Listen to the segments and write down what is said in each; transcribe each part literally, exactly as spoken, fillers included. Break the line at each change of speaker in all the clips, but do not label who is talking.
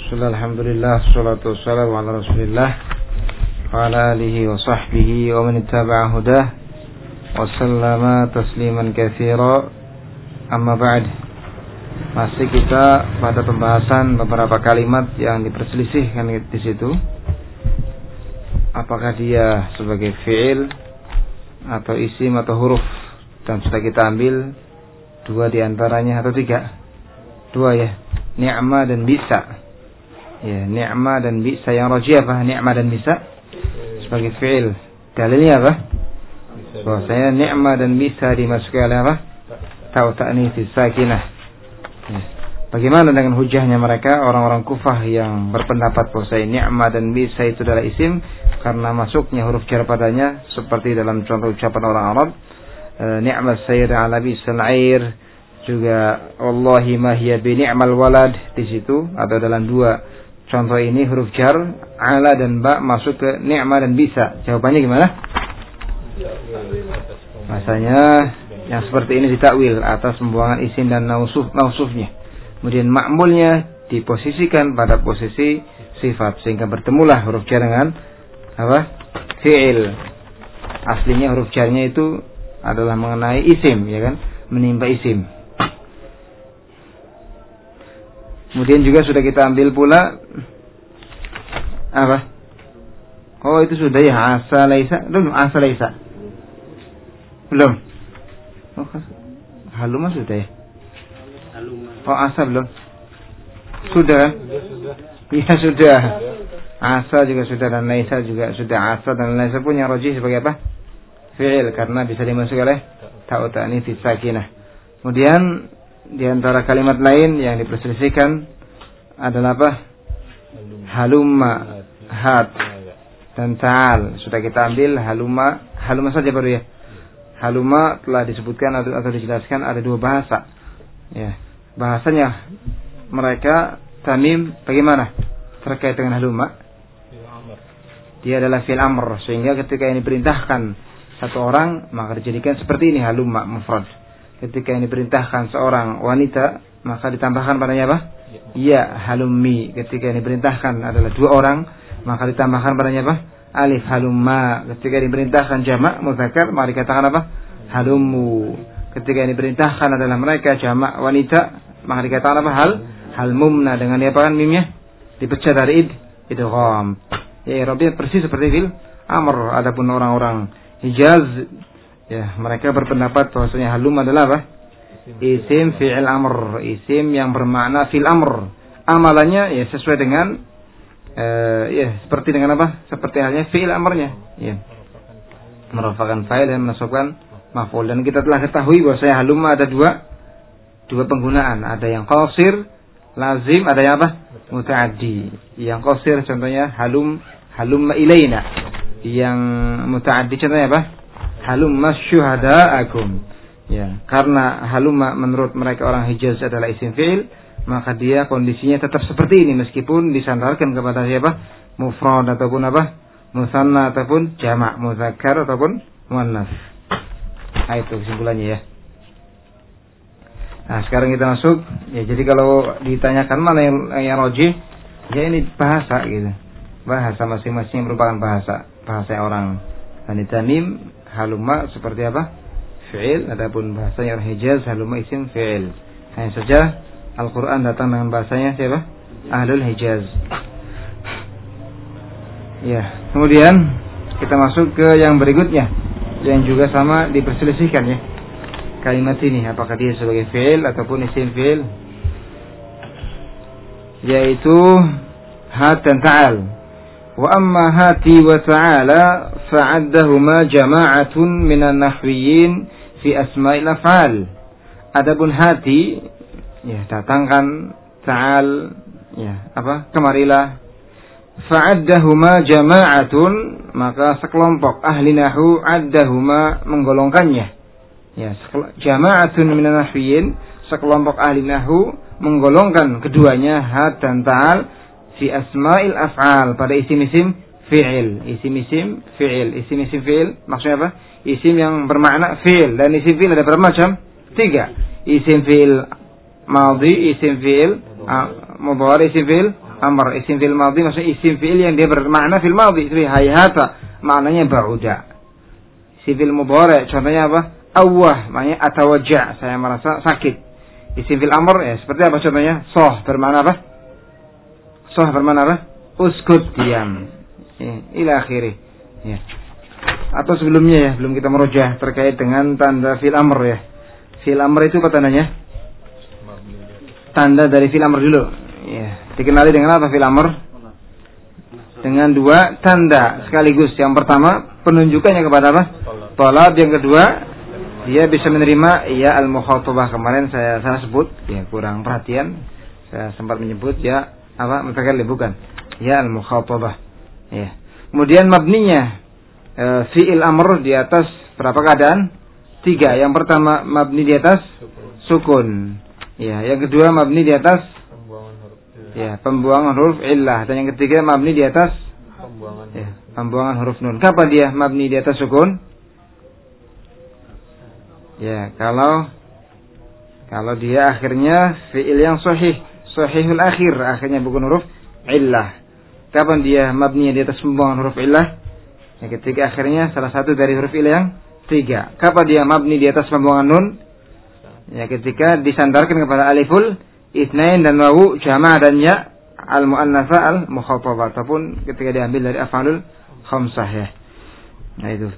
Bismillah, alhamdulillah, salatu wassalamu ala rasulillah wa ala alihi wa sahbihi wa man ittaba'a hudah wa sallama tasliman katsira. Amma ba'd. Masih kita pada pembahasan beberapa kalimat yang diperselisihkan di situ. Apakah dia sebagai fi'il atau isim atau huruf, dan sudah kita ambil dua diantaranya atau tiga. Dua ya, ni'ma dan bisa. Ya, ni'ma dan bisa. Yang rajih apa? Ni'ma dan bisa sebagai fi'il. Dalilnya apa? Bahwasanya ni'ma dan bisa dimasuki oleh apa? Ta'u ta'nits sakinah. Ya. Bagaimana dengan hujahnya mereka orang-orang Kufah yang berpendapat bahwasanya ni'ma dan bisa itu adalah isim karena masuknya huruf jar padanya, seperti dalam contoh ucapan orang Arab, e, ni'mas sayr ala bisal air, juga wallahi ma hiya bi ni'mal walad. Di situ atau dalam dua contoh ini huruf jar ala dan ba masuk ke ni'ma dan bisa. Jawabannya gimana? Masanya yang seperti ini ditakwil atas pembuangan isim dan nausuf nausufnya. Kemudian ma'mulnya diposisikan pada posisi sifat sehingga bertemulah huruf jar dengan apa? Fi'il. Aslinya huruf jarnya itu adalah mengenai isim, ya kan? Menimpa isim. Kemudian juga sudah kita ambil pula apa? Oh, itu sudah ya, asa laisa. Belum asa laisa. Belum. Oh, haluma sudah ya. Oh, asa belum. Sudah kan? Iya sudah. Asa juga sudah dan laisa juga sudah. Asa dan laisa pun yang rajih sebagai apa? Fi'il, karena bisa dimasuki oleh ta'u ta'nits sakinah. Kemudian di antara kalimat lain yang diperselisihkan adalah apa? Halumma, hat, dan ta'al. Sudah kita ambil halumma, halumma saja baru ya. Halumma telah disebutkan atau, atau dijelaskan ada dua bahasa. Ya, bahasanya mereka Tamim bagaimana terkait dengan halumma? Dia adalah fi'il amr, sehingga ketika ini diperintahkan satu orang maka dijadikan seperti ini halumma mufrad. Ketika ini diperintahkan seorang wanita maka ditambahkan padanya apa? Ya, halummi. Ketika ini diperintahkan adalah dua orang maka ditambahkan padanya apa? Alif, halumma. Ketika diperintahkan jamak muzakkar maka dikatakan apa? Halummu. Ketika ini diperintahkan adalah mereka jamak wanita maka dikatakan apa? Hal halmumna. Dengan diapakan mimnya? Dipecah dari id idgham. Ya, Rabbnya persis seperti fil amr. Adapun orang-orang Hijaz, ya, mereka berpendapat bahwasanya halum adalah apa? Isim fi'il amr, isim yang bermakna fil amr. Amalannya ya sesuai dengan uh, ya seperti dengan apa? Seperti halnya fi'il amrnya, ya. Merupakan fa'il dan menasabkan maf'ul. Dan kita telah ketahui bahwasanya halum ada dua dua penggunaan. Ada yang qasir, lazim, ada yang apa? Muta'addi. Yang qasir contohnya halum halum ilaina. Yang muta'addi contohnya apa? Halumma syuhada'akum. Ya, karena halumma menurut mereka orang Hijaz adalah isim fi'il, maka dia kondisinya tetap seperti ini meskipun disandarkan kepada siapa? Mufrad ataupun apa? Musanna ataupun jamak, muzakkar ataupun muannas. Nah, itu kesimpulannya ya. Nah, sekarang kita masuk. Ya, jadi kalau ditanyakan mana yang yang rajih, ya ini bahasa gitu. Bahasa masing-masing merupakan bahasa. Bahasa orang Bani Tamim halumma seperti apa? Fi'il. Adapun bahasanya orang Hijaz halumma isim fi'il. Hanya saja Al-Quran datang dengan bahasanya siapa? Ahlul Hijaz. Ya, kemudian kita masuk ke yang berikutnya, yang juga sama diperselisihkan ya. Kalimat ini apakah dia sebagai fi'il ataupun isim fi'il, yaitu hat dan ta'al. Wa amma hati wa ta'ala fa'addahuma jama'atun minan nahwiyyin fi asma'il af'al. Adapun hati, ya, datangkan, ta'al, ya, apa? Kemarilah. Fa'addahuma jama'atun, maka sekelompok ahli nahwu addahuma menggolongkannya. Ya, jama'atun minan nahwiyyin, sekelompok ahli nahwu menggolongkan keduanya hat dan ta'al fi asma'il af'al, pada isim-isim fi'il. Isim-isim fi'il. Isim-isim fi'il maksudnya apa? Isim yang bermakna fi'il. Dan isim fi'il ada berapa macam? Tiga. Isim fi'il madhi, isim fi'il mudhari, isim fi'il amr. Isim fil madhi maksudnya isim fi'il yang dia bermakna fil madhi. Seperti hayhata maknanya ba'uda. Isim fil mudhari contohnya apa? Awwah maknanya atawajja, saya merasa sakit. Isim fil amr ya seperti apa contohnya? Soh bermakna apa? Soh bermakna apa? Uskut, diam. Ya, ila akhirih. Ya. Atau sebelumnya ya, belum kita merujah terkait dengan tanda fil amr ya. Fil amr itu apa tandanya? Tanda dari fil amr dulu. Ya, dikenali dengan apa fil amr? Dengan dua tanda sekaligus. Yang pertama, penunjukannya kepada apa? Talab. Yang kedua, dia bisa menerima ya al-mukhatabah. Kemarin saya salah sebut, ya kurang perhatian. Saya sempat menyebut ya apa? Mutakallim bukan. Ya al-mukhatabah. Ya. Kemudian mabninya e, fi'il amr di atas berapa keadaan? Tiga. Yang pertama mabni di atas sukun. Ya, yang kedua mabni di atas pembuangan huruf ya, pembuangan huruf illah, dan yang ketiga mabni di atas pembuangan ya, pembuangan huruf nun. Kapan dia mabni di atas sukun? Ya, kalau kalau dia akhirnya fi'il yang sahih, sahihul akhir, akhirnya bukan huruf illah. Kapan dia mabni di atas pembuangan huruf illah? Ya, ketika akhirnya salah satu dari huruf illah yang tiga. Kapan dia mabni di atas pembuangan nun? Ya, ketika disandarkan kepada aliful itsnain dan wawu jama' dan ya al muannatsa al mukhatabah, ataupun ketika diambil dari af'alul khamsah ya. Nah itu.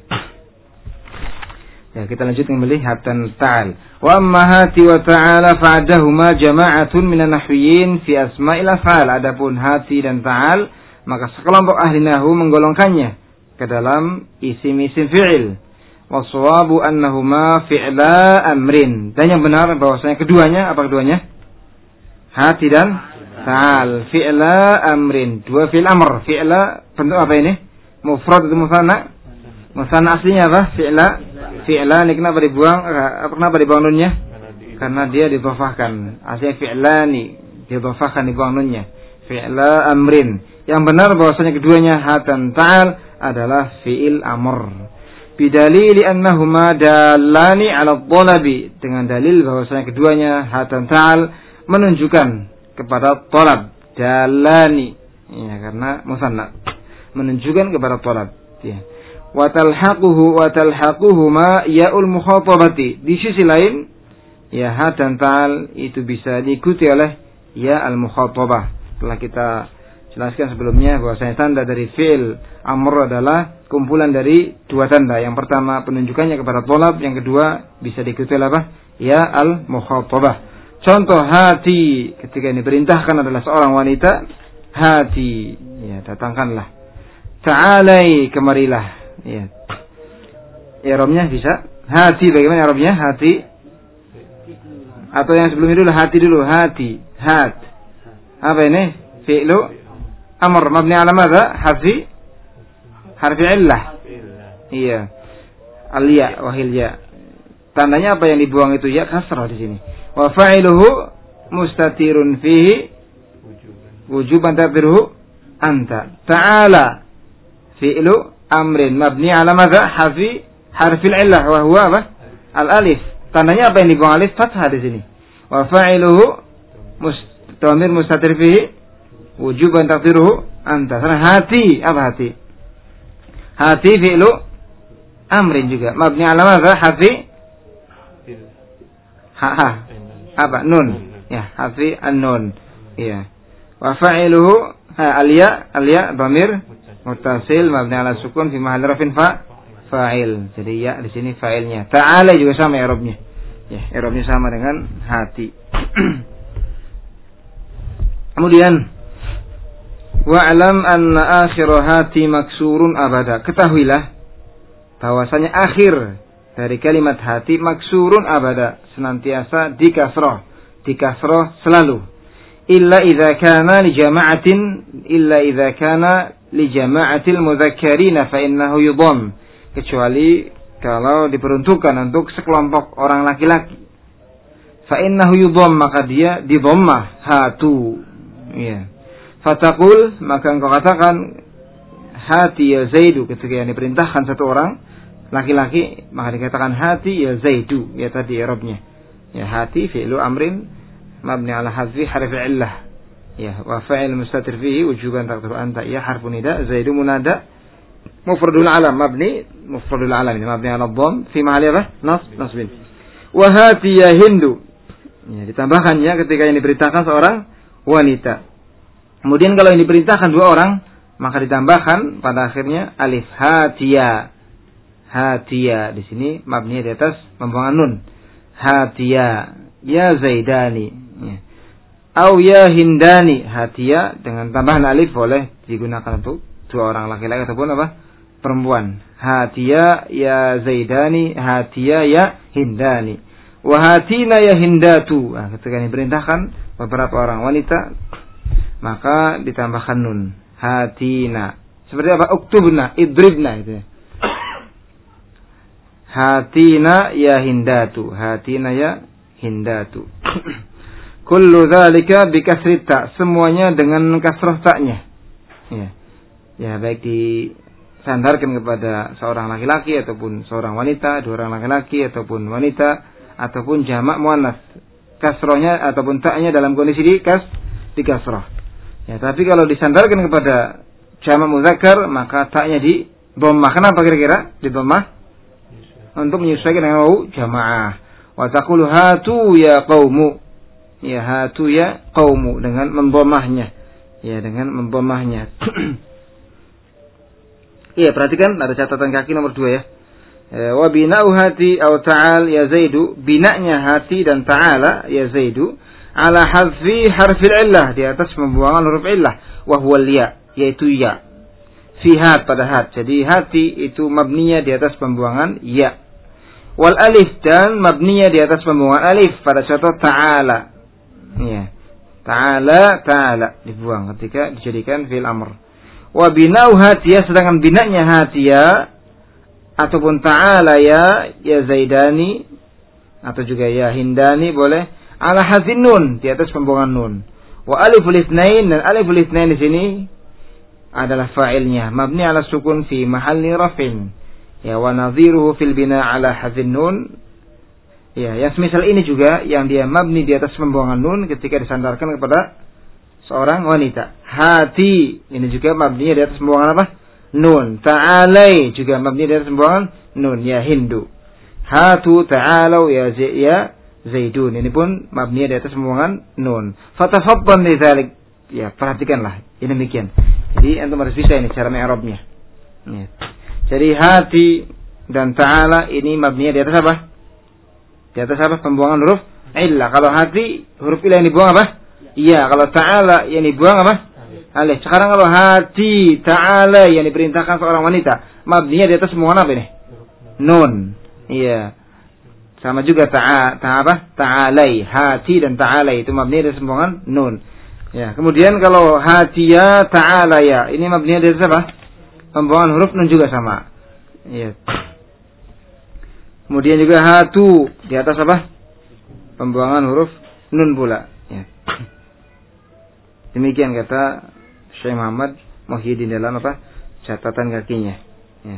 Ya, kita lanjut kembali hatan ta'al. Wa amma hati wa ta'ala fa'adahuma jama'atun minan nahwiyin fi asma'il af'al. Adapun hati dan ta'al, maka sekelompok ahli nahwu menggolongkannya ke dalam isim-isim fi'il. Wassawabu annahuma fi'la amrin. Dan yang benar bahwasanya keduanya, apa keduanya? Hati dan ta'al. Fi'la amrin. Dua fi'l amr. Fi'la bentuk apa ini? Mufrad atau musanna? Musanna aslinya apa? Fi'la. Fi'la ini kenapa dibuang? Kenapa dibuang nunnya? Karena dia didhofahkan. Aslinya fi'lani. Didhofahkan, dibuang nunnya. Fi'la amrin. Yang benar bahwasanya keduanya hatan ta'al adalah fi'il amr. Bidalili annahuma dalani ala dhalabi, dengan dalil bahwasanya keduanya hatan ta'al menunjukkan kepada talab. Dalani ya, karena musanna menunjukkan kepada talab ya. Wa talhaquhu wa talhaquhuma ya'ul mukhatabati. Di sisi lain ya hatan ta'al itu bisa diikuti oleh ya al mukhatabah. Setelah kita jelaskan sebelumnya bahwasanya tanda dari fi'il amr adalah kumpulan dari dua tanda. Yang pertama penunjukannya kepada tolab, yang kedua bisa diikuti oleh apa? Ya al mukhatabah. Contoh hati ketika ini perintahkan adalah seorang wanita, hati ya datangkanlah. Ta'alai kemarilah ya. I'rabnya bisa hati, bagaimana i'rabnya? Hati atau yang sebelumnya dulu hati dulu, hati, hat. Apa ini? Fi'lu amr mabni ala madza? Harfi harfi illah. Iya. Al-ya wahil ya. Tandanya apa yang dibuang itu ya kasrah di sini. Wa fa'iluhu mustatirun fihi wujuban taqdiruhu anta. Ta'ala fi'lu amrin mabni ala madza? Harfi harfi illah wa huwa apa? Al-alif. Tandanya apa yang dibuang alif? Fathah di sini. Wa fa'iluhu mustamir mustatir fihi wujuban taqdiruhu anta. Karena hati, apa hati? Hati fi'lu amrin juga. Mabni ala madza? Hati ha ha. Apa? Nun. Ya, hati an-nun. Iya. Wa fa'iluhu al-ya, al-ya dhamir muttasil mabni ala sukun fi mahalli rafin fa fa'il. Jadi ya di sini fa'ilnya. Ta'ala juga sama i'rabnya. Ya, i'rabnya sama dengan hati. Kemudian wa'lam anna akhira hati maksurun abada. Ketahuilah bahwasanya akhir dari kalimat hati maksurun abada, senantiasa dikasrah, dikasrah selalu. Illa idza kana li jama'atin illa idza kana li jama'atil mudzakkarina fa innahu yudham. Kecuali kalau diperuntukkan untuk sekelompok orang laki-laki. Fa innahu yudham, maka dia didhammah hatu. Ya. Fataqul, maka engkau katakan hati ya Zaidu, ketika yang diperintahkan satu orang laki-laki, maka dikatakan hati ya Zaidu, ya tadi i'rabnya. Ya hati fi'lu amrin mabni ala hazfi harfi illah. Ya, wa fa'il mustatir fihi wujuban taqdiru anta ya harfun nida zaidu munada mufradul alam mabni mufradul alam ini mabni ala dhamm fi mahalli apa? Nas nasbin. Wa hati ya Hindu. Ya, ditambahkan ya ketika yang diperintahkan seorang wanita. Kemudian kalau yang diperintahkan dua orang, maka ditambahkan pada akhirnya alif hatiya. Hatiya di sini mabni di atas pembuangan nun. Hatiya ya Zaidani. Ya. Au ya Hindani. Hatiya dengan tambahan alif boleh digunakan untuk dua orang laki-laki ataupun apa? Perempuan. Hatiya ya Zaidani, hatiya ya Hindani. Wa hatina ya Hindatu. Nah, ketika diperintahkan beberapa orang wanita, maka ditambahkan nun. Hatina. Seperti apa? Uktubna, idribna itu. Hatina ya Hindatu. Hatina ya Hindatu. Kullu dzalika bi kasri ta. Semuanya dengan kasrah ta'nya. Ya. Ya, baik disandarkan kepada seorang laki-laki ataupun seorang wanita, dua orang laki-laki ataupun wanita ataupun jamak muannas. Kasrohnya ataupun ta'nya dalam kondisi di kas di kasroh. Ya, tapi kalau disandarkan kepada jamak muzakkar maka ta'nya di dhammah. Kenapa kira-kira di dhammah? Untuk menyesuaikan dengan wau jamaah. Wa taqulu hatu ya qaumu. Ya, hatu ya qaumu dengan memdhammahnya. Ya, dengan memdhammahnya. Iya, perhatikan ada catatan kaki nomor dua ya. Wa bina'u hati atau ta'al ya Zaidu. Bina'nya hati dan ta'ala ya Zaidu. Ala hadfi harfil illah. Di atas pembuangan huruf illah. Wa huwa ya. Yaitu ya. Fi hat pada hat. Jadi hati itu mabninya di atas pembuangan ya. Wal alif dan mabninya di atas pembuangan alif. Pada contoh ta'ala. Ya. Ta'ala, ta'ala. Dibuang ketika dijadikan fi'il amr. Wa bina'u hatiya, sedangkan bina'nya hatiya ataupun ta'ala ya ya Zaidani atau juga ya Hindani boleh ala hazin nun di atas pembuangan nun. Wa aliful itsnain, dan aliful itsnain di sini adalah fa'ilnya mabni ala sukun fi mahalli raf'in. Ya, wa nadhiruhu fil bina' ala hazin nun. Ya, yang semisal ini juga yang dia mabni di atas pembuangan nun ketika disandarkan kepada seorang wanita. Hati ini juga mabninya di atas pembuangan apa? Nun. Ta'alai juga mabni di atas pembuangan nun. Ya Hindu. Hatu ta'alau ya ya Zaidun. Ini pun mabninya di atas pembuangan nun. Fatafaddan li dzalik. Ya, perhatikanlah. Ini demikian. Jadi antum harus bisa ini cara i'rabnya. Ya. Jadi hati dan ta'ala ini mabninya di atas apa? Di atas apa? Pembuangan huruf illah. Kalau hati huruf illah yang dibuang apa? Iya, kalau ta'ala yang dibuang apa? Alif. Sekarang kalau hati ta'ala yang diperintahkan seorang wanita, mabninya di atas pembuangan apa ini? Nun. Iya. Sama juga ta'a, ta'a apa? Ta'alai. Hati dan ta'alai itu mabninya di atas pembuangan nun. Ya, kemudian kalau hatiya ta'ala ya, ini mabninya di atas apa? Pembuangan huruf nun juga sama. Iya. Kemudian juga hatu di atas apa? Pembuangan huruf nun pula. Ya. Demikian kata Syekh Muhammad Muhyiddin dalam apa? Catatan kakinya. Ya.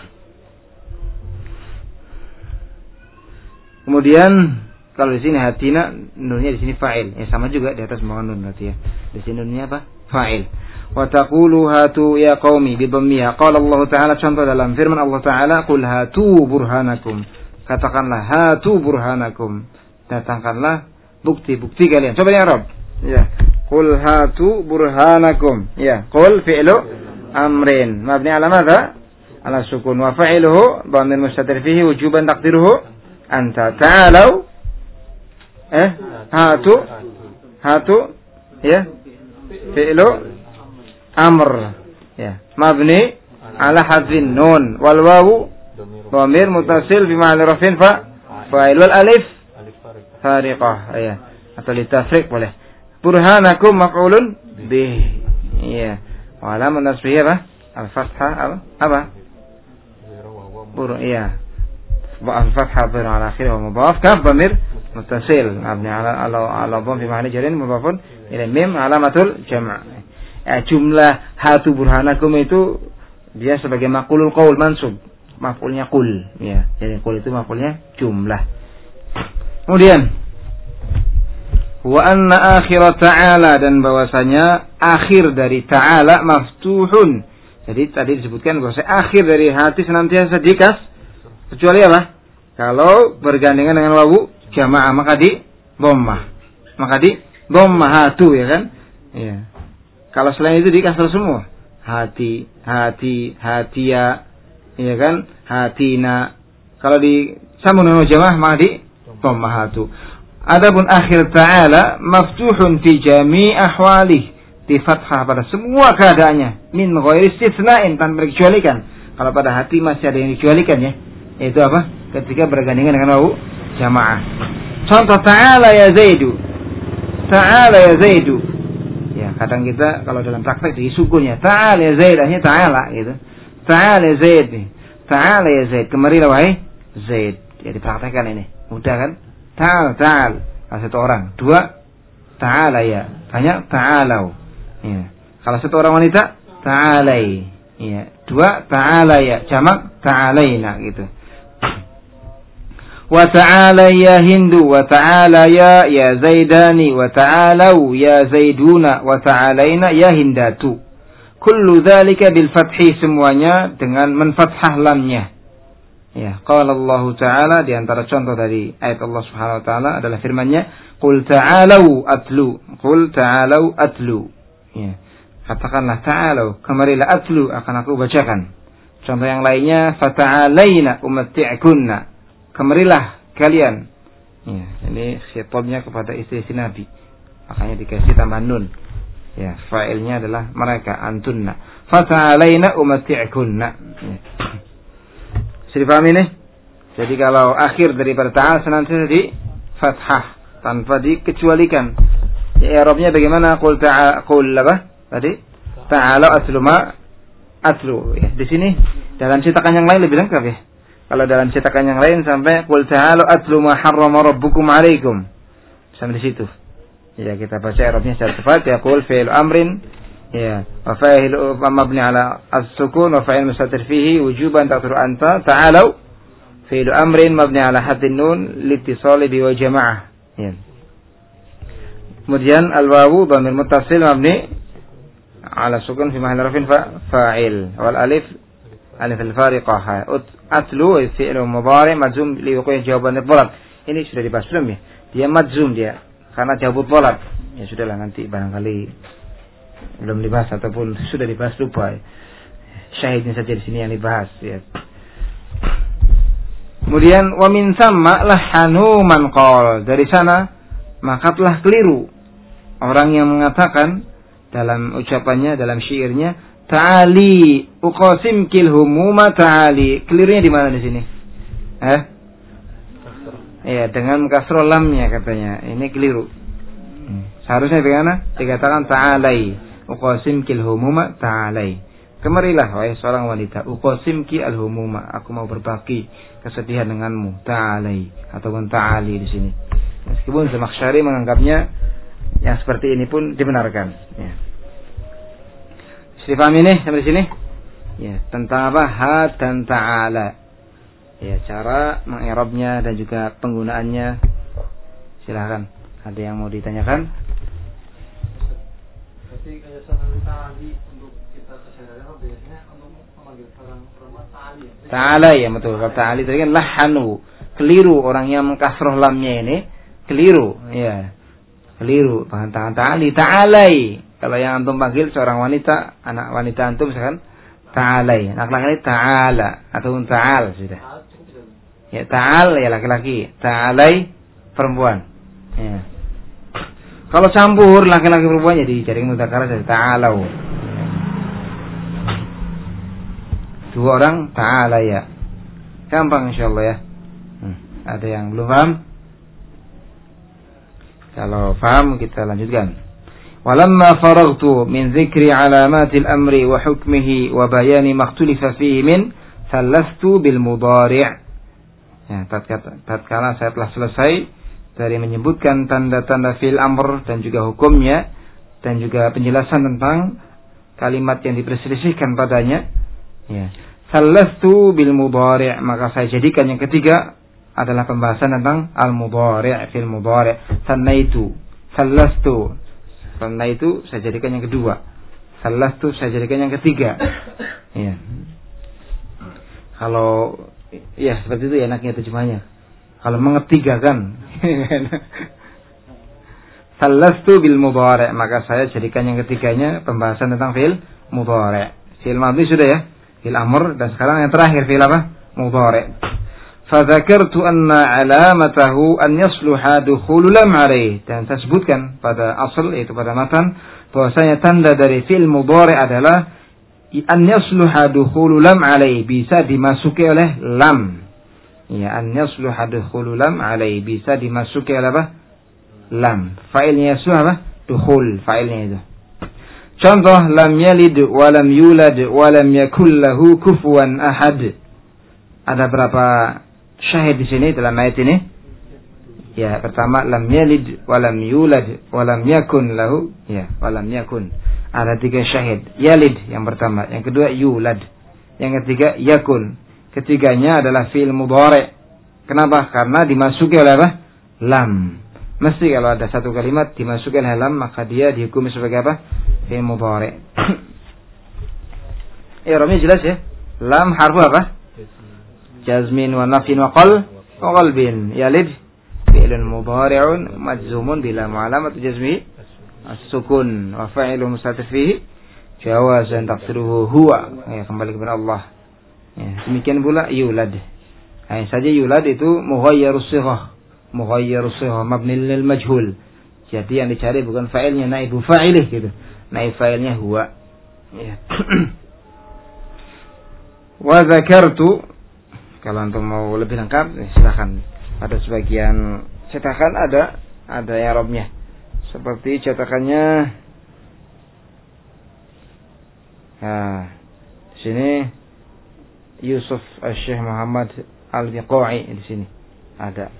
Kemudian kalau di sini hatina nunnya di sini fa'il. Ya, sama juga di atas pembuangan nun berarti ya. Di sini nunnya apa? Fa'il. Wa taqulu hatu ya qaumi bi dhammiha. Qala Allah Ta'ala, contoh dalam firman Allah Ta'ala, qul hatu burhanakum. Katakanlah hatu burhanakum. Datangkanlah bukti-bukti kalian. Coba ya Rob. Ya. Qul hatu burhanakum. Ya, qul fi'lu amrin mabni ala madza? Ala sukun wa fa'iluhu dhamir mustatir fihi wujuban taqdiruhu anta. Ta'alu eh hatu hatu ya fi'lu amr ya mabni ala hadzin nun wal wawu dhamir muttasil bi ma'al rafin fa fa'il wal alif fariqah ya atau litafriq boleh. Burhanakum maf'ulun bih. Iya. Wa alamat nasbihi apa? Al-fathah apa? Apa? Bur iya. Al-fathah bir ala akhir wa mudhaf kaf dhamir muttasil mabni ala ala ala dhamm fi mahalli jarin mudhafun ila mim alamatul jam'. Ya, jumlah hatu burhanakum itu dia sebagai maqulul qaul mansub. Maf'ulnya qul. Ya. Jadi qul itu maf'ulnya jumlah. Kemudian Wa anna akhir ta'ala, dan bahwasanya akhir dari ta'ala maftuhun. Jadi tadi disebutkan bahwasanya akhir dari hati senantiasa dikas, kecuali apa? Kalau bergandengan dengan wawu jamaah maka di dhammah. Maka di dhammahatu, ya kan? Iya. Kalau selain itu di kasrah semua. Hati, hati, hatia, ya kan? Hatina. Kalau di sambung dengan jamaah maka di dhammahatu. Adapun akhir ta'ala maftuhun fi jami' ahwalih, di fathah pada semua keadaannya, min ghairi istitsna'in, tanpa dikecualikan. Kalau pada hati masih ada yang dikecualikan, ya. Itu apa? Ketika bergandengan dengan wawu jamaah. Contoh ta'ala ya Zaidu. Ta'ala ya Zaidu. Ya, kadang kita kalau dalam praktek di sukunnya ta'ala ya Zaid, artinya ta'ala gitu. Ta'ala ya Zaid nih. Ta'ala ya Zaid, kemarilah wahai Zaid. Ya, dipraktekkan ini. Mudah kan? Ta'al, ta'al. Kalau satu orang. Dua, ta'ala ya. Banyak, ta'alau. Ya. Kalau satu orang wanita, ta'alai. Ya. Dua, ta'ala ya. Jamak, ta'alaina gitu. Wa ta'ala ya Hindu, wa ta'ala ya ya Zaidani, wa ta'alau ya Zaiduna, wa ta'alaina ya Hindatu. Kullu dzalika bil fathi, semuanya dengan menfathah lamnya. Ya, qala Allah Ta'ala, di antara contoh dari ayat Allah Subhanahu wa taala adalah firman-Nya, "Qul ta'alu atlu." Qul ta'alu atlu. Ya. Katakanlah ta'alu, kemarilah atlu, akan aku bacakan. Contoh yang lainnya, fata'alaina umatti'kunna. Kemarilah kalian. Ya, ini khitabnya kepada istri-istri Nabi. Makanya dikasih tambah nun. Ya, fa'ilnya adalah mereka, antunna. Fata'alaina umatti'kunna. Ya. Sudah paham ini? Jadi kalau akhir daripada ta'al senantiasa di fathah tanpa dikecualikan. Ya, Arabnya bagaimana? Qul ta'a qul apa? Tadi ta'ala atlu ma atlu. Ya, di sini dalam cetakan yang lain lebih lengkap, ya. Kalau dalam cetakan yang lain sampai qul ta'alu atlu ma harrama rabbukum 'alaikum. Sampai di situ. Ya, kita baca Arabnya secara tepat, ya qul fi'il amrin. Ya, wa fa'il mabni ala as-sukun wa fa'il mustatir fihi wujuban taqdiru anta ta'alu fi'il amrin mabni ala haddin nun liittisali bi wa jamaah. Ya. Kemudian al-wawu dhamir muttasil mabni ala sukun fi mahalli rafin fa'il wal alif alif al-fariqah. Atlu fi'il mudhari' majzum li wuqu'i jawaban ad-dhalab. Ini sudah dibahas belum, ya? Dia majzum dia karena jawab dhalab. Ya sudahlah, nanti barangkali belum dibahas ataupun sudah dibahas lupa. Syahidnya saja di sini yang dibahas, ya. Kemudian wa min samma lahanu man qala, dari sana maka telah keliru orang yang mengatakan dalam ucapannya, dalam syairnya, ta'ali uqasim kil humuma ta'ali. Kelirunya di mana di sini? Eh? Ya, dengan kasroh lamnya katanya. Ini keliru. Seharusnya bagaimana? Dikatakan ta'alai. Uqasim kil humuma ta'alai. Kemarilah wahai seorang wanita, uqasim ki al humuma, aku mau berbagi kesedihan denganmu, ta'alai ataupun ta'ali di sini. Meskipun Zamakhsyari menganggapnya yang seperti ini pun dibenarkan, ya. Sudah paham ini sampai sini? Ya, tentang apa? Ha dan ta'ala. Ya, cara mengi'rabnya dan juga penggunaannya. Silakan. Ada yang mau ditanyakan?
Jadi kayak saran tadi untuk kita kesadaran biasanya untuk memanggil orang perempuan ta'ali.
Ta'ala, ya betul. Kalau ta'ali tadi kan lahanu. Keliru orang yang mengkasroh lamnya ini, keliru, ya. Keliru. Bahkan tangan ta'ali, ta'alai. Kalau yang antum panggil seorang wanita, anak wanita antum misalkan ta'alai, anak laki-laki ta'ala ataupun ta'al sudah. Ya, ta'al ya laki-laki, ta'alai perempuan. Ya. Kalau campur laki-laki perempuan jadi jaring mudzakkar saja, ta'alau. Dua orang ta'ala ya. Gampang insyaallah, ya. Hmm. Ada yang belum paham? Kalau paham kita lanjutkan. Walamma faragtu min dzikri alamatil amri wa hukmihi wa bayani ma ikhtalafa fihi min thallathtu bil mudhari'. Ya, tatkala saya telah selesai dari menyebutkan tanda-tanda fi'il amr dan juga hukumnya dan juga penjelasan tentang kalimat yang diperselisihkan padanya, ya. Thallathtu bil mudhari', maka saya jadikan yang ketiga adalah pembahasan tentang al mudhari', fil mudhari'. Sannaitu Salastu. Setelah itu saya jadikan yang kedua. Salastu saya jadikan yang ketiga. Ya. Kalau ya seperti itu ya enaknya terjemahnya. Kalau mengetigakan. Salastu bil mudhari', maka saya jadikan yang ketiganya pembahasan tentang fi'il mudhari'. Fi'il madhi sudah ya, fi'il amr, dan sekarang yang terakhir fi'il apa? Mudhari'. Fadzakartu anna 'alamatahu an yasluha dukhulu lam 'alaihi, dan saya sebutkan pada asal yaitu pada matan bahwasanya tanda dari fi'il mudhari' adalah an yasluha dukhulu lam 'alaihi, bisa dimasuki oleh lam. Ya, an yasluha dukhulu lam 'alaihi, bisa dimasuki oleh apa? Lam. Fa'ilnya yasluh apa? Dukhul, fa'ilnya itu. Contoh, lam yalid wa lam yulad wa lam yakul lahu kufuwan ahad. Ada berapa syahid di sini dalam ayat ini? Ya, pertama lam yalid wa lam yulad wa lam yakun lahu, ya, wa lam yakun. Ada tiga syahid. Yalid yang pertama, yang kedua yulad, yang ketiga yakun. Ketiganya adalah fi'il mudhari'. Kenapa? Karena dimasuki oleh apa? Lam. Mesti kalau ada satu kalimat dimasuki oleh lam, maka dia dihukumi sebagai apa? Fi'il mudhari'. I'rabnya jelas ya. Lam harfu apa? Jazmin wa nafin wa qal wa qalbin. Yalid fi'lun mudhari'un majzumun bila mu'alamat jazmi as-sukun wa fa'ilu mustatir fihi jawazan taqdiruhu huwa. Ya, kembali kepada Allah. Ya, demikian pula yulad. Hanya saja yulad itu mughayyarus shighah. Mughayyarus shighah mabni lil majhul. Jadi yang dicari bukan fa'ilnya, naibu fa'ilih gitu. Naib fa'ilnya huwa. Ya. Wa dzakartu, kalau antum mau lebih lengkap eh, silakan. Pada sebagian cetakan ada ada i'rabnya. Seperti cetakannya nah, di sini Yusuf Syekh Muhammad Al-Biqai di sini ada.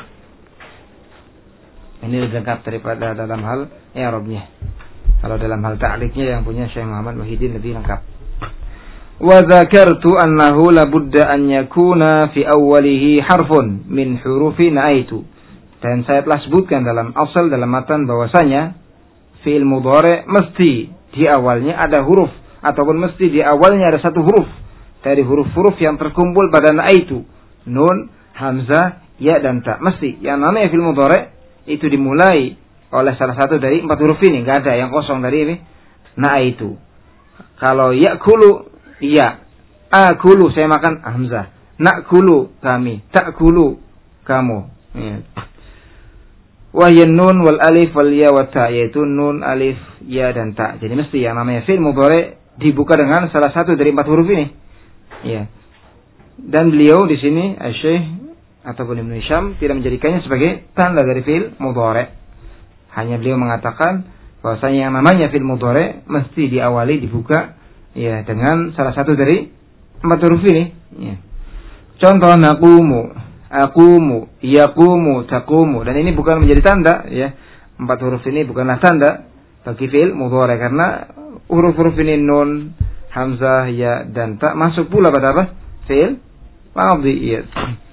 Ini lebih lengkap daripada dalam hal i'rabnya. Kalau dalam hal ta'liqnya yang punya Syekh Muhammad Wahidin lebih lengkap. Wa dzakartu annahu la budda an yakuna fi awwalihi harfun min hurufi na'aitu. Dan saya telah sebutkan dalam asal dalam matan bahwasanya fi'il mudhari' mesti di awalnya ada huruf, ataupun mesti di awalnya ada satu huruf dari huruf-huruf yang terkumpul pada na'aitu. Nun, hamzah, ya dan ta. Mesti yang namanya fi'il mudhari' itu dimulai oleh salah satu dari empat huruf ini, enggak ada yang kosong dari ini. Na'aitu. Kalau ya'kulu, ya. Akulu, saya makan, hamzah. Na'kulu, kami. Ta'kulu, kamu. Ya. Wahyan nun wal alif wal ya wa ta, yaitu nun, alif, ya dan ta. Jadi mesti yang namanya fi'il mudhari' dibuka dengan salah satu dari empat huruf ini. Ya. Dan beliau di sini Syekh ataupun Ibnu Hisham tidak menjadikannya sebagai tanda dari fi'il mudhari'. Hanya beliau mengatakan bahwasanya yang namanya fi'il mudhari' mesti diawali dibuka ya dengan salah satu dari empat huruf ini. Ya. Contoh naqumu, aqumu, yaqumu, taqumu, dan ini bukan menjadi tanda ya. Empat huruf ini bukanlah tanda bagi fi'il mudhari' karena huruf-huruf ini nun, hamzah, ya dan ta masuk pula pada apa? Fi'il madhi. Ya.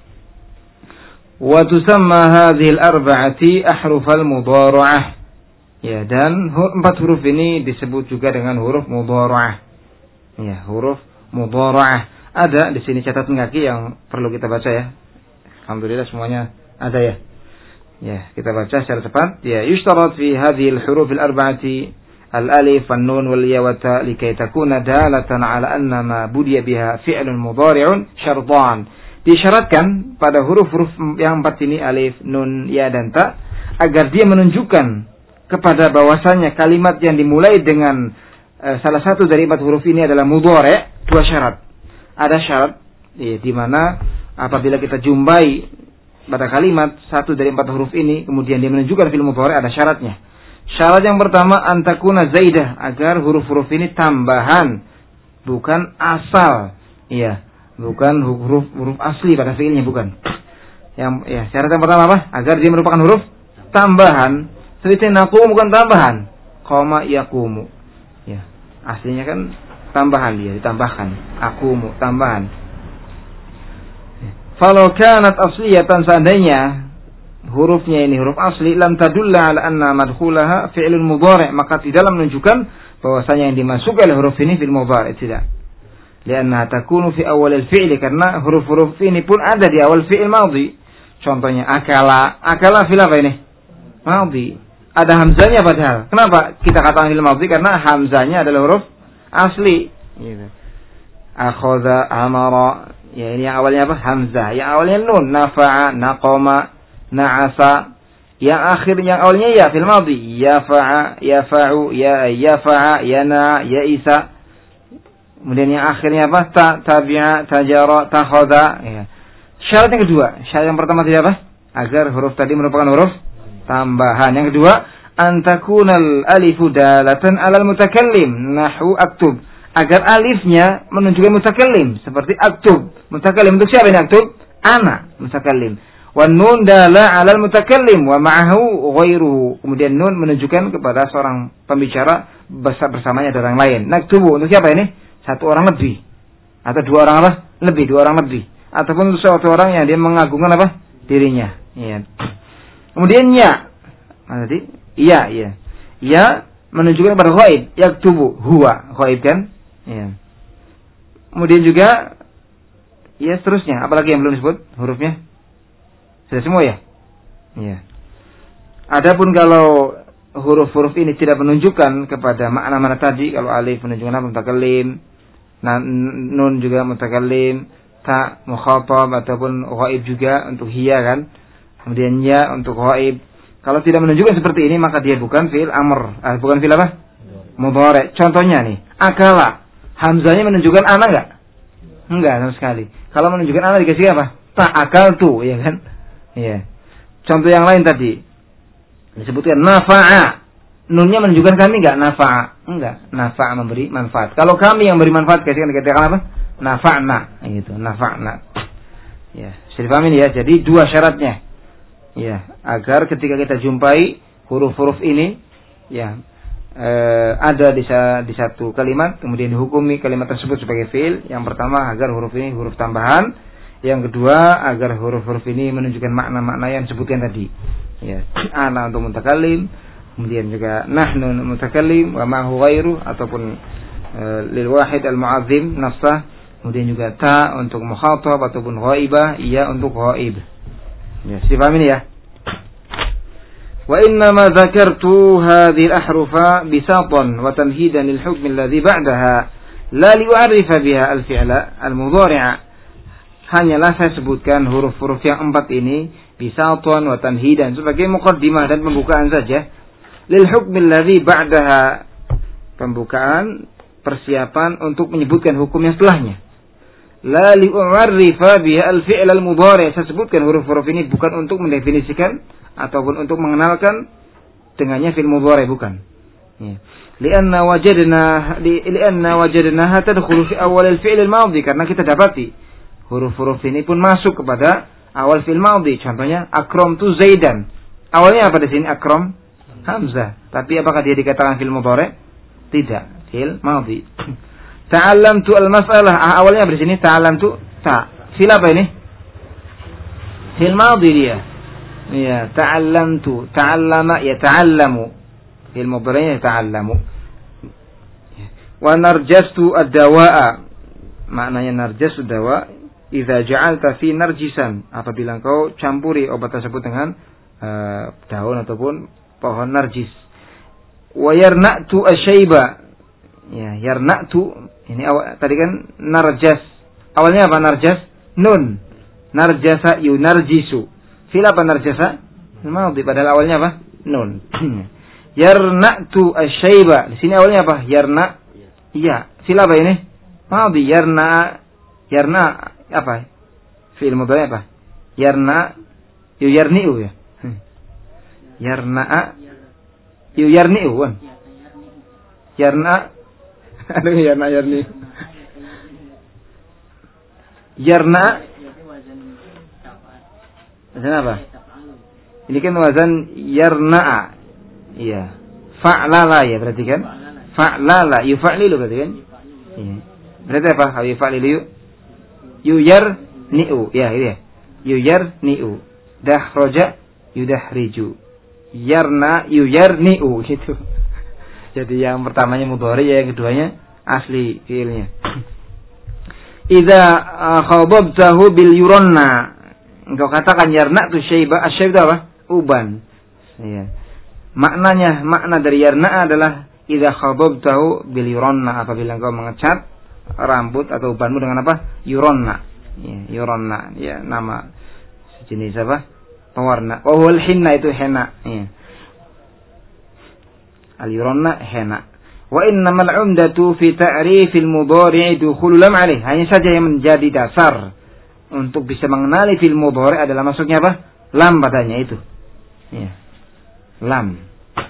Wa tusamma hadhihi al-arba'ati ahrufal mudhara'ah. Ya, dan empat huruf ini disebut juga dengan huruf mudhara'ah. Ya, huruf mudhara'ah. Ada di sini catatan kaki yang perlu kita baca ya. Alhamdulillah semuanya ada ya. Ya, kita baca secara cepat. Ya, yushtarat fi hadhihi al-huruf al-arba'ati al-alif wan-nun wal-ya wa ta likay takuna dalatan ala anna ma budiya biha fi'lun mudhari'un syartan. Disyaratkan pada huruf-huruf yang empat ini, alif, nun, ya dan ta, agar dia menunjukkan kepada bahwasanya kalimat yang dimulai dengan uh, salah satu dari empat huruf ini adalah mudhari'. Dua syarat. Ada syarat ya, di mana apabila kita jumpai pada kalimat satu dari empat huruf ini kemudian dia menunjukkan fi'il mudhari', ada syaratnya. Syarat yang pertama antakuna zaidah, agar huruf-huruf ini tambahan bukan asal. Iya. Bukan huruf huruf asli pada fiilnya, bukan. Yang ya syarat yang pertama apa? Agar dia merupakan huruf tambahan. Seperti naqumu bukan tambahan. Qama yaqumu. Ya, aslinya kan tambahan, dia ditambahkan. Aqumu tambahan. Kalau kanat asliyatan, seandainya hurufnya ini huruf asli, lam tadulla ala anna madkhulaha fi'lun mudhari', maka tidaklah menunjukkan bahwasanya yang dimasukkan oleh huruf ini fi'il mudhari', tidak. Lianna takunu fi awal al-fi'li, karena huruf-huruf ini pun ada di awal fi'il madhi. Contohnya akala, akala fi'il apa ini? Madhi. Ada hamzanya padahal. Kenapa kita katakan fi'il madhi? Karena hamzanya adalah huruf asli. Gitu. Akhadha, amara, ya ini yang awalnya apa? Hamzah. Yang awalnya nun, nafa'a, naqama, na'asa. Yang akhir yang awalnya ya fi'il madhi, yafa'a, yafa'u, ya yafa'a, yana, ya'isa. Kemudian yang akhirnya apa? Ta, tabi'a, tajara, takhadha. Ya. Syarat yang kedua, syarat yang pertama tidak apa? Agar huruf tadi merupakan huruf tambahan. Yang kedua, antakunal alifu dalatan alal mutakallim, nahu aktub. Agar alifnya menunjukkan mutakallim, seperti aktub. Mutakallim untuk siapa ini aktub? Ana, mutakallim. Wan nun dala alal mutakallim wa ma'ahu ghairuhu. Kemudian nun menunjukkan kepada seorang pembicara bersamanya ada orang lain. Naktubu untuk siapa ini? Satu orang lebih. Atau dua orang apa? Lebih, dua orang lebih. Ataupun untuk suatu orang yang dia mengagungkan apa? Dirinya. Ya. Kemudian ya. Nah, tadi iya, iya. Ya menunjukkan kepada ghaib, yaktubu huwa, ghaib kan? Ya. Kemudian juga ya seterusnya, apalagi yang belum disebut hurufnya? Sudah semua ya? Ya. Adapun kalau huruf-huruf ini tidak menunjukkan kepada makna-makna tadi, kalau alif menunjukkan apa? Mutakallim, nun juga mutakallim, ta mukhatab ataupun ghaib juga untuk hiya kan. Kemudian ya untuk ghaib. Kalau tidak menunjukkan seperti ini maka dia bukan fi'il amr, ah, bukan fi'il apa? Mudhari'. Contohnya nih, akala. Hamzanya menunjukkan ana enggak? Enggak sama sekali. Kalau menunjukkan ana dikasih apa? Ta akaltu, ya kan? Iya. Contoh yang lain tadi disebutkan nafa'a. Nunnya menunjukkan kami enggak? Nafa'a. Enggak. Nafa'a memberi manfaat. Kalau kami yang beri manfaat, kasihkan dikatakan apa? Nafa'na. Gitu. Nafa'na. Ya. Bisa dipahami ya. Jadi dua syaratnya. Ya. Agar ketika kita jumpai huruf-huruf ini, ya, eh, ada di, di satu kalimat, kemudian dihukumi kalimat tersebut sebagai fi'il. Yang pertama, agar huruf ini huruf tambahan. Yang kedua, agar huruf-huruf ini menunjukkan makna-makna yang disebutkan tadi. Ya. Ana untuk mutakallim. Kemudian juga nahnu mutakallim wa ma'hu ghairu ataupun e, lil wahid al mu'azzim nafsah. Kemudian juga ta untuk mukhatab ataupun ghaibah, iya untuk ghaib. Ya, dipahami ya. Wa inna ma dzakartu hadhihi al ahrufa bisatan wa tamhidan lil hukm alladhi ba'daha la li'arifa biha al fi'la al mudhari'a. Hanyalah saya sebutkan huruf-huruf yang empat ini bisatan wa tamhidan sebagai muqaddimah dan pembukaan saja. Lil hukmil ladzi ba'daha, pembukaan persiapan untuk menyebutkan hukum yang setelahnya. La li'u'arrifa biha al-fi'l al-mudhari', saya sebutkan huruf-huruf ini bukan untuk mendefinisikan ataupun untuk mengenalkan dengannya fi'il mudhari', bukan. Ya. Li'anna wajadna li'anna wajadnaha tadkhulu fi awal al-fi'l al-madhi, karena kita dapati huruf-huruf ini pun masuk kepada awal fi'il madhi. Contohnya akramtu Zaidan. Awalnya apa di sini akram? Hamzah. Tapi apakah dia dikatakan fi'il mudhari'? Tidak, fi'il madhi. Ta'allamtu al-mas'alah. Ah, awalnya di sini ta'allamtu ta. Fi'il apa ini? Fi'il madhi dia. Ya, ta'allamtu, ta'allama ya ta'allamu. Fi'il mudhari' ya ta'allamu. Wa narjastu ad-dawa'a. Maknanya narjastu dawa, idza ja'alta fi narjisan, apabila engkau campuri obat tersebut dengan uh, daun ataupun pohon narjis. Wa yarna'tu asyaiba. Ya, yarna'tu ini awal, tadi kan narjas. Awalnya apa narjas? Nun. Narjasa yunarjisu. Fil apa narjasa? Madhi, padahal awalnya apa? Nun. Yarna'tu asyaiba. Di sini awalnya apa? Yarna. Iya. Fil apa ini? Madhi. Yarna. Yarna apa? Fi'il mudhari' apa? Yarna yuyarni'u ya. Yarna'a yuyarni'u kan? Yarna ada yarna yarni. Yarna wazan apa? Ini kan wazan yarna'a. Iya. Fa'lala ya berarti kan? Fa'lala yufa'lilu berarti kan? Iya. Berarti apa? Yufa'lilu yuyarni'u. Ya, ini ya. Yuyarni'u. Dakhraja yudahriju. Yarna yuyarni'u gitu. Jadi yang pertamanya mudhari, yang keduanya asli fiilnya. Idza khadabtahu bil yuranna. Engkau katakan yarna tu syaiba, asyib itu apa? Uban. Ya. Maknanya, makna dari yarna adalah idza khadabtahu bil yuranna, apabila engkau mengecat rambut atau ubanmu dengan apa? Yuranna. Ya, yuranna, ya nama sejenis apa? Pewarna. Wa huwal hinna, itu henna. Ya. Al yuranna henna. Wa innamal 'umdatu fi ta'rifil mudhari' dukhulul lam 'alaih. Hanya saja yang menjadi dasar untuk bisa mengenali fil mudhari' adalah masuknya apa? Lam padanya itu. Ya. Lam.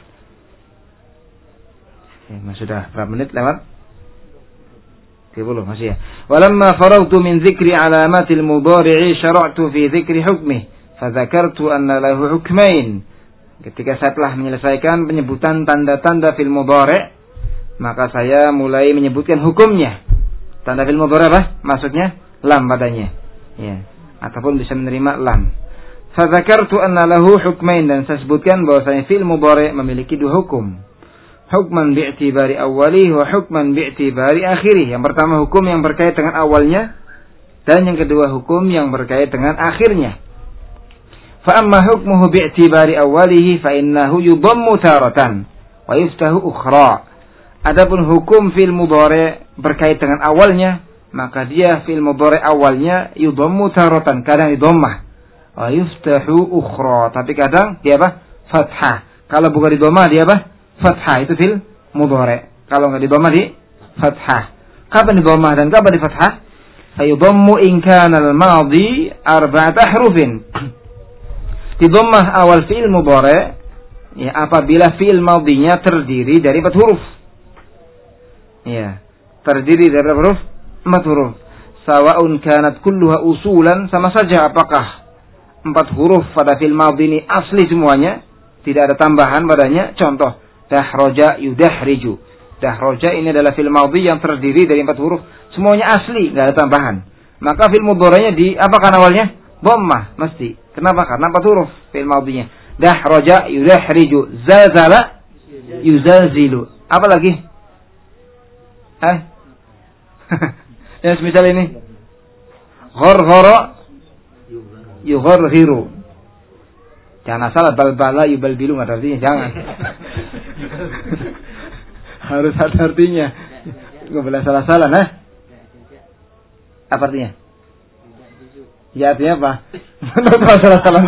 Ya, sudah berapa menit lewat? tiga puluh masih ya. Walamma faragtu min dzikri alamatil mudhari'i syara'tu fi dzikri hukmihi, fa dzakartu anna lahu hukmain. Ketika saya telah menyelesaikan penyebutan tanda-tanda fil mudhari', maka saya mulai menyebutkan hukumnya. Tanda fil mudhari' apa? Maksudnya lam padanya. Ya, ataupun bisa menerima lam. Fa dzakartu anna lahu hukmain, dan saya sebutkan bahwasanya fil mudhari' memiliki dua hukum. Hukman bi'tibari awwalihi wa hukman bi'tibari akhirih. Yang pertama hukum yang berkait dengan awalnya, dan yang kedua hukum yang berkait dengan akhirnya. Fa amma hukmuhu bi'tibari awwalihi fa innahu yudammu taratan wa yuftahu ukhra. Adapun hukum fil mudhari' berkait dengan awalnya, maka dia fil mudhari' awalnya yudammu taratan, kadang didammah, wa yuftahu ukhra, tapi kadang dia apa? Fathah. Kalau bukan didammah dia apa? Fathah. Itu fil mudhari'. Kalau enggak didammah di fathah. Kapan didammah dan kapan di fathah? Fayudammu in kana al-madhi arba'ata ahrufin. Didammah awal fi'il mudhari' ya apabila fi'il madhinya terdiri dari empat huruf. Ya, terdiri dari berapa huruf? Empat huruf. Sawa'un kanat kulluha usulan, sama saja apakah empat huruf pada fi'il madhi ini asli semuanya, tidak ada tambahan padanya. Contoh, dahroja yudahriju. Dahroja ini adalah fi'il madhi yang terdiri dari empat huruf, semuanya asli, enggak ada tambahan. Maka fi'il mudhari'nya di apa kan awalnya? Dhammah mesti. Kenapa? Karena empat huruf fi'il madhinya. Dahroja yudahriju, zalzala yuzalzilu. Apa lagi? Eh? Yang semisal ini. Gharghara yugharghiru. Jangan asal balbala yubalbilu, enggak ada artinya, jangan. Harus ada artinya. Enggak boleh salah-salah, nah. Apa artinya? Ya artinya apa? Menurut salah-salah.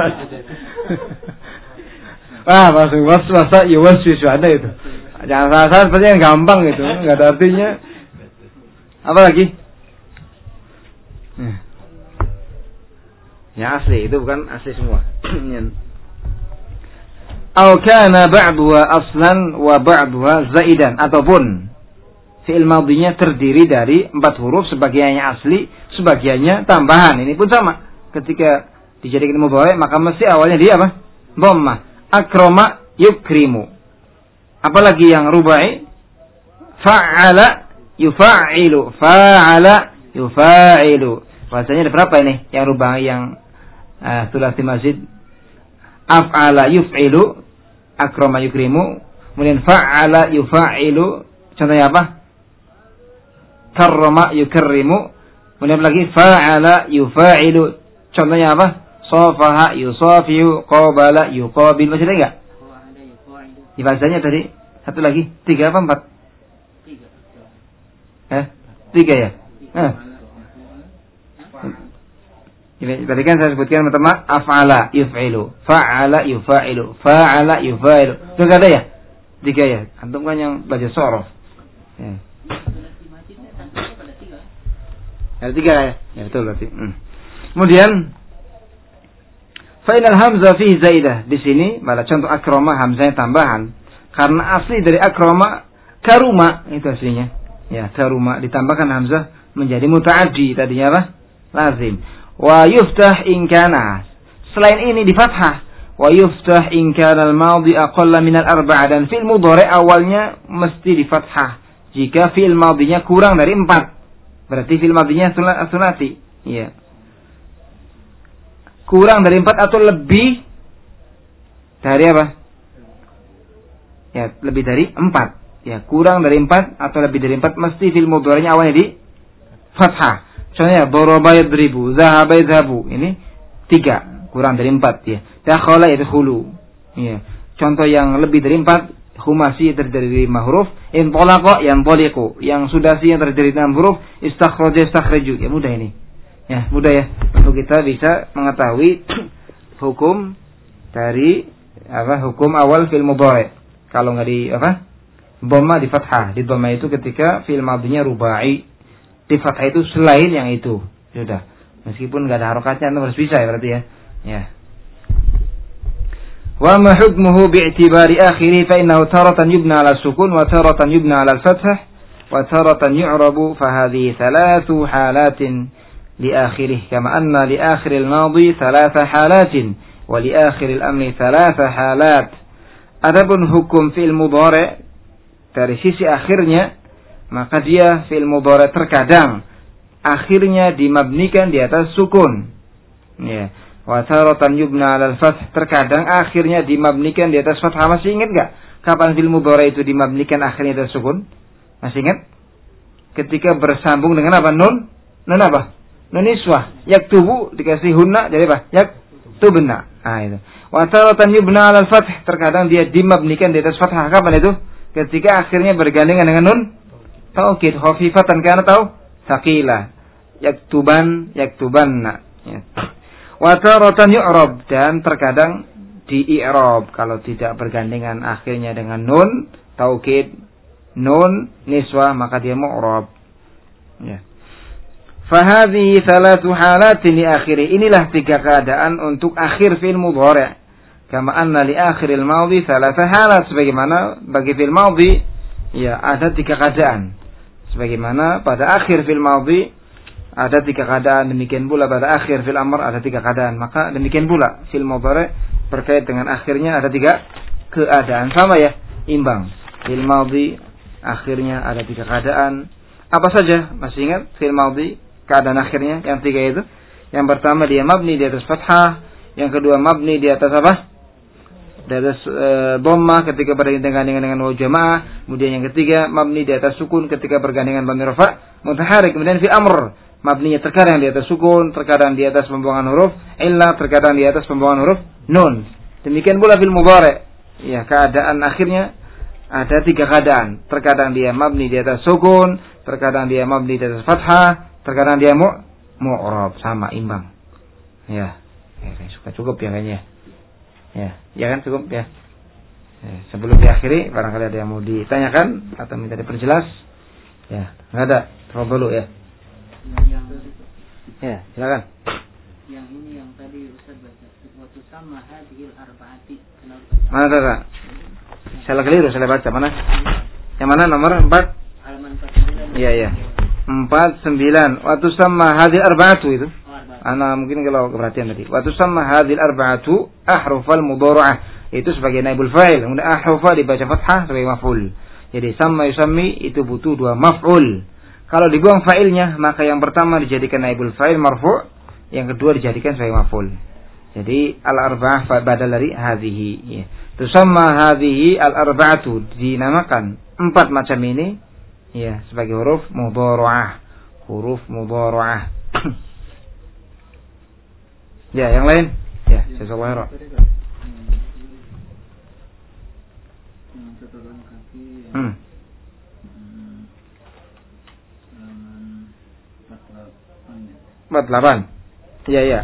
Wah, masuk was-wasa yuwaswisu ada itu. Jangan salah-salah, seperti yang gampang gitu, enggak ada artinya. Apa lagi? Ya asli, itu bukan asli semua. Aw kana ba'duha aslan wa ba'duha zaidan, ataupun fi'il madhinya terdiri dari empat huruf, sebagiannya asli, sebagiannya tambahan. Ini pun sama. Ketika dijadikan mudhari' maka mesti awalnya dia apa? Dhammah. Akrama yukrimu. Apalagi yang rubai? Fa'ala yufa'ilu. Fa'ala yufa'ilu. Bahasanya ada berapa ini? Yang rubai, yang uh, thulathi mazid. Af'ala yuf'ilu, akrama yukrimu. Kemudian fa'ala yufa'ilu, contohnya apa? Karrama yukarrimu. Kemudian lagi fa'ala yufa'ilu, contohnya apa? Safaha yusafihu, qabala yuqabil. Masih ada enggak? Di bahasanya tadi satu lagi, tiga apa empat? Tiga. Eh, tiga ya? Eh. Tadi kan saya sebutkan pertama af'ala yuf'ilu, fa'ala yufa'ilu, fa'ala yufa'ilu. Itu enggak ada ya? Tiga ya. Antum kan yang belajar sorof. Ya. Ada tiga ya? Ya betul berarti. Hmm. Kemudian fa'inal hamzah fihi zaidah. Di sini pada contoh akrama hamzahnya tambahan. Karena asli dari akrama karuma, itu aslinya. Ya, karuma ditambahkan hamzah menjadi muta'addi, tadinya apa? Lazim. Wa yuftah in kana. Selain ini di fathah. Wa yuftah in kana al-madhi aqalla min al-arba'a, dan fi'il mudhari' awalnya mesti di fathah jika fi'il madhinya kurang dari empat. Berarti fi'il madhinya sunati. Iya. Kurang dari empat atau lebih Dari apa? Ya, lebih dari empat. Ya, kurang dari empat atau lebih dari empat mesti fi'il mudhari'nya awalnya di fathah. Contohnya daraba yadribu, zahaba yadhabu. Ini tiga, kurang dari empat ya. Dakhala yadkhulu. Ya. Contoh yang lebih dari empat, humasi terdiri dari lima huruf, intolaqa yantoliqu. Yang sudasi yang terdiri dari enam huruf, istakhraja yastakhriju. Ya mudah ini. Ya, mudah ya. Untuk kita bisa mengetahui hukum dari apa? Hukum awal fi'il mudhari'. Kalau enggak di apa? Dhamma di fathah. Di dhamma itu ketika fi'il madhinya rubai. Di fathah itu selain yang itu. Sudah. Meskipun enggak ada harokatnya itu harus bisa ya berarti ya. Ya. Wa ma hukmuhu bi'tibari akhiri fa innahu taratan yubna 'ala sukun wa taratan yubna 'ala al-fathah wa taratan yu'rabu fa hadhihi thalathu halatin li akhirih kama anna li akhir al-madhi thalatha halatin wa li akhir al-amri thalatha halat. Adapun hukum fi'il mudhari' dari sisi akhirnya, maka dia fi'il mudhari' terkadang akhirnya dimabnikan di atas sukun. Ya. Wa taratan yubna 'alal fath, terkadang akhirnya dimabnikan di atas fathah. Masih ingat enggak kapan fi'il mudhari' itu dimabnikan akhirnya di atas sukun? Masih ingat? Ketika bersambung dengan apa? Nun? Nun apa? Nun niswah. Yaktubu dikasih hunna jadi apa? Yaktubna. Ah itu. Wa taratan yubna 'alal fath, terkadang dia dimabnikan di atas fathah. Kapan itu? Ketika akhirnya bergandengan dengan nun taukid, khafifatan kana tau thaqila. Yaktuban, yaktubanna. Ya. Wa taratan yu'rab, dan terkadang di-i'rab kalau tidak bergandengan akhirnya dengan nun taukid, nun niswah, maka dia mu'rab. Ya. Fa hadhihi thalathu halatin li akhiri. Inilah tiga keadaan untuk akhir fi'il mudhari'. Kama anna li akhiril madhi thalatha halat, sebagaimana bagi fi'il madhi ya ada tiga keadaan. Sebagaimana pada akhir fi'il madhi ada tiga keadaan, demikian pula pada akhir fi'il amr ada tiga keadaan. Maka demikian pula fi'il mudhari' berkait dengan akhirnya ada tiga keadaan, sama ya, imbang. Fi'il madhi akhirnya ada tiga keadaan. Apa saja? Masih ingat fi'il madhi keadaan akhirnya yang tiga itu? Yang pertama dia mabni di atas fathah, yang kedua mabni di atas apa? Di atas e, dhamma ketika bergandengan dengan dengan waw jamaah, kemudian yang ketiga mabni di atas sukun ketika bergandengan dhamir rafa mutaharrik, kemudian fi amr mabninya terkadang di atas sukun, terkadang di atas pembuangan huruf illa, terkadang di atas pembuangan huruf nun. Demikian pula fil mudhari'. Ya, keadaan akhirnya ada tiga keadaan. Terkadang dia mabni di atas sukun, terkadang dia mabni di atas fathah, terkadang dia mu mu'rab, sama imbang. Ya. Ya, suka cukup ya kayaknya. Ya, ya kan cukup ya. Ya, sebelum diakhiri barangkali ada yang mau ditanyakan atau minta diperjelas. Ya, enggak ada. Coba dulu ya.
Yang,
ya, silakan.
Yang ini yang tadi Ustaz baca, waktu sama hadhil arba'ati.
Mana tadi? Salah keliru, salah baca. Mana? Yang mana nomor empat?
Halaman empat puluh sembilan.
Iya, iya. empat puluh sembilan. Waktu sama hadhil arba'atu itu. Ana mungkin kalau perhatian tadi. Wa tusamma hadhil arba'atu ahrufal mudhara'ah. Itu sebagai naibul fa'il. Kemudian ahrufa dibaca fathah sebagai maf'ul. Jadi sama yusammi itu butuh dua maf'ul. Kalau dibuang fa'ilnya, maka yang pertama dijadikan naibul fa'il marfu', yang kedua dijadikan sebagai maf'ul. Jadi al-arba'ah badal dari hadhihi. Ya. Tusamma hadhihi al-arba'atu, dinamakan empat macam ini ya sebagai huruf mudhara'ah. Huruf mudhara'ah. Ya, yang lain? Ya, sesuai roh. Hmm. empat puluh delapan. Iya, iya.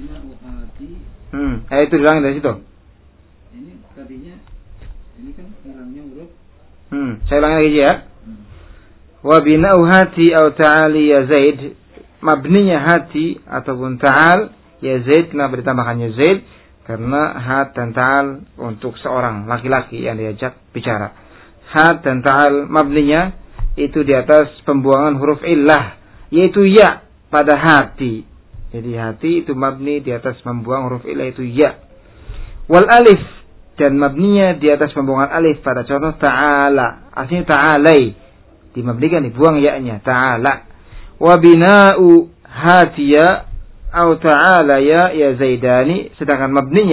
Hmm, eh, itu hilangin dari situ.
Ini tadinya ini kan hilangnya huruf.
Hmm, saya ulangi lagi ya. Wa bina'u hati au ta'ali ya Zaid. Mabninya hati ataupun ta'al ya Zaid, kenapa ditambahkannya Zaid? Karena hat dan ta'al untuk seorang laki-laki yang diajak bicara. Hat dan ta'al mabninya itu di atas pembuangan huruf illah, yaitu ya pada hati. Jadi hati itu mabni di atas pembuangan huruf illah itu ya. Wal alif, dan mabninya di atas pembuangan alif pada contoh ta'ala. Artinya ta'alai, dimabnikan dibuang ya-nya ta'ala. Wa bina'u hatiya au ta'ala ya ya Zaidani, sedangkan mabninya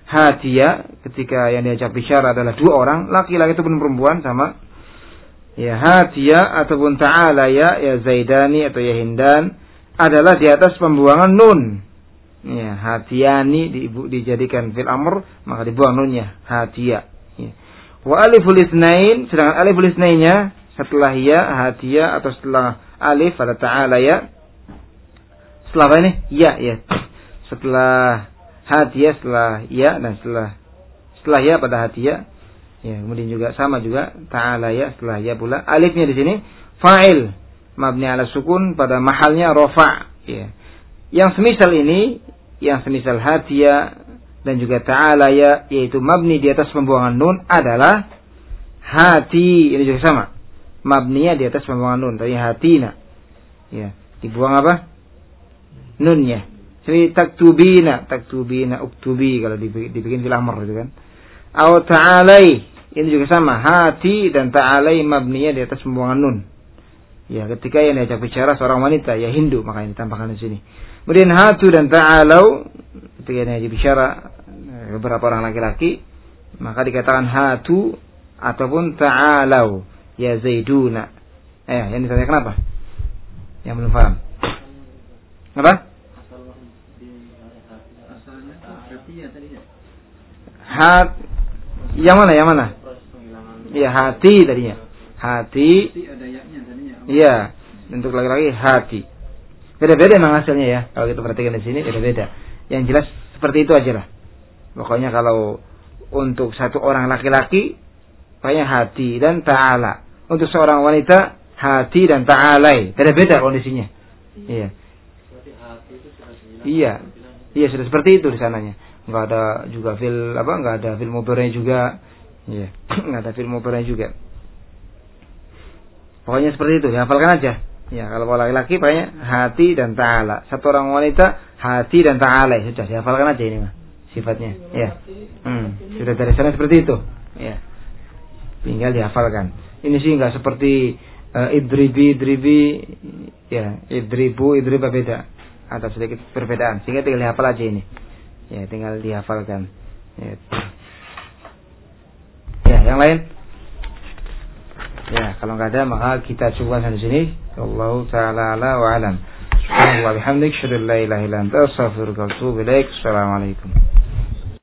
hatiya, ketika yang diajak bicara adalah dua orang, laki-laki ataupun perempuan sama. Ya, hatiya ataupun ta'ala ya, ya Zaidani atau ya Hindan adalah di atas pembuangan nun. Ya, hatiyani di, dijadikan fil amr, maka dibuang nunnya, hatiya. Ya. Wa aliful itsnain, sedangkan aliful itsnainnya setelah ya hatiya atau setelah alif pada ta'ala ya. Setelah apa ini? Ya, ya. Setelah hatiya, setelah ya dan setelah setelah ya pada hatiya. Ya, kemudian juga sama juga ta'ala ya setelah ya pula. Alifnya di sini fa'il mabni ala sukun pada mahalnya rafa'. Ya. Yang semisal ini, yang semisal hatiya dan juga ta'ala ya, yaitu mabni di atas pembuangan nun adalah hati. Ini juga sama. Mabninya di atas pembuangan nun, tadi hatina. Ya, dibuang apa? Nunnya. Jadi taktubina, taktubina, uktubi kalau dibikin fil amr gitu kan. Au ta'alai, ini juga sama, hati dan ta'alai mabninya di atas pembuangan nun. Ya, ketika yang diajak bicara seorang wanita, ya Hindu, maka ini ditambahkan di sini. Kemudian hatu dan ta'alau, ketika yang diajak bicara beberapa orang laki-laki, maka dikatakan hatu ataupun ta'alau, ya Zaiduna. Eh, yang ditanya kenapa? Yang belum paham. Apa? Hat, yang mana, yang mana? Iya, hati tadinya. Hati. Iya, untuk laki-laki hati. Beda-beda memang hasilnya ya. Kalau kita perhatikan di sini beda-beda. Yang jelas seperti itu aja lah. Pokoknya kalau untuk satu orang laki-laki, pokoknya hati dan ta'ala. Untuk seorang wanita, hati dan ta'alai. Beda-beda kondisinya. Iya. Iya. Iya, sudah seperti itu di sananya. Enggak ada juga fil apa? Enggak ada fil mudhari juga. Iya. Enggak ada fil mudhari juga. Pokoknya seperti itu, dihafalkan aja. Ya, kalau laki-laki pokoknya hati dan ta'ala. Satu orang wanita hati dan ta'ala. Sudah dihafalkan aja ini mah sifatnya. Ya. Hmm, sudah dari sana seperti itu. Ya. Tinggal dihafalkan. Ini sih enggak seperti uh, idribi, idribi ya, idribu, idriba beda. Ada sedikit perbedaan. Sehingga tinggal dihafal aja ini. Ya, tinggal dihafalkan. Ya. Ya, yang lain? Ya, kalau enggak ada maka kita coba sampai sini. Wallahu ta'ala ala wa alam. Subhanallah bihamdik, syada la ilaha illa anta, astaghfiruka wa atubu ilaik. Assalamualaikum.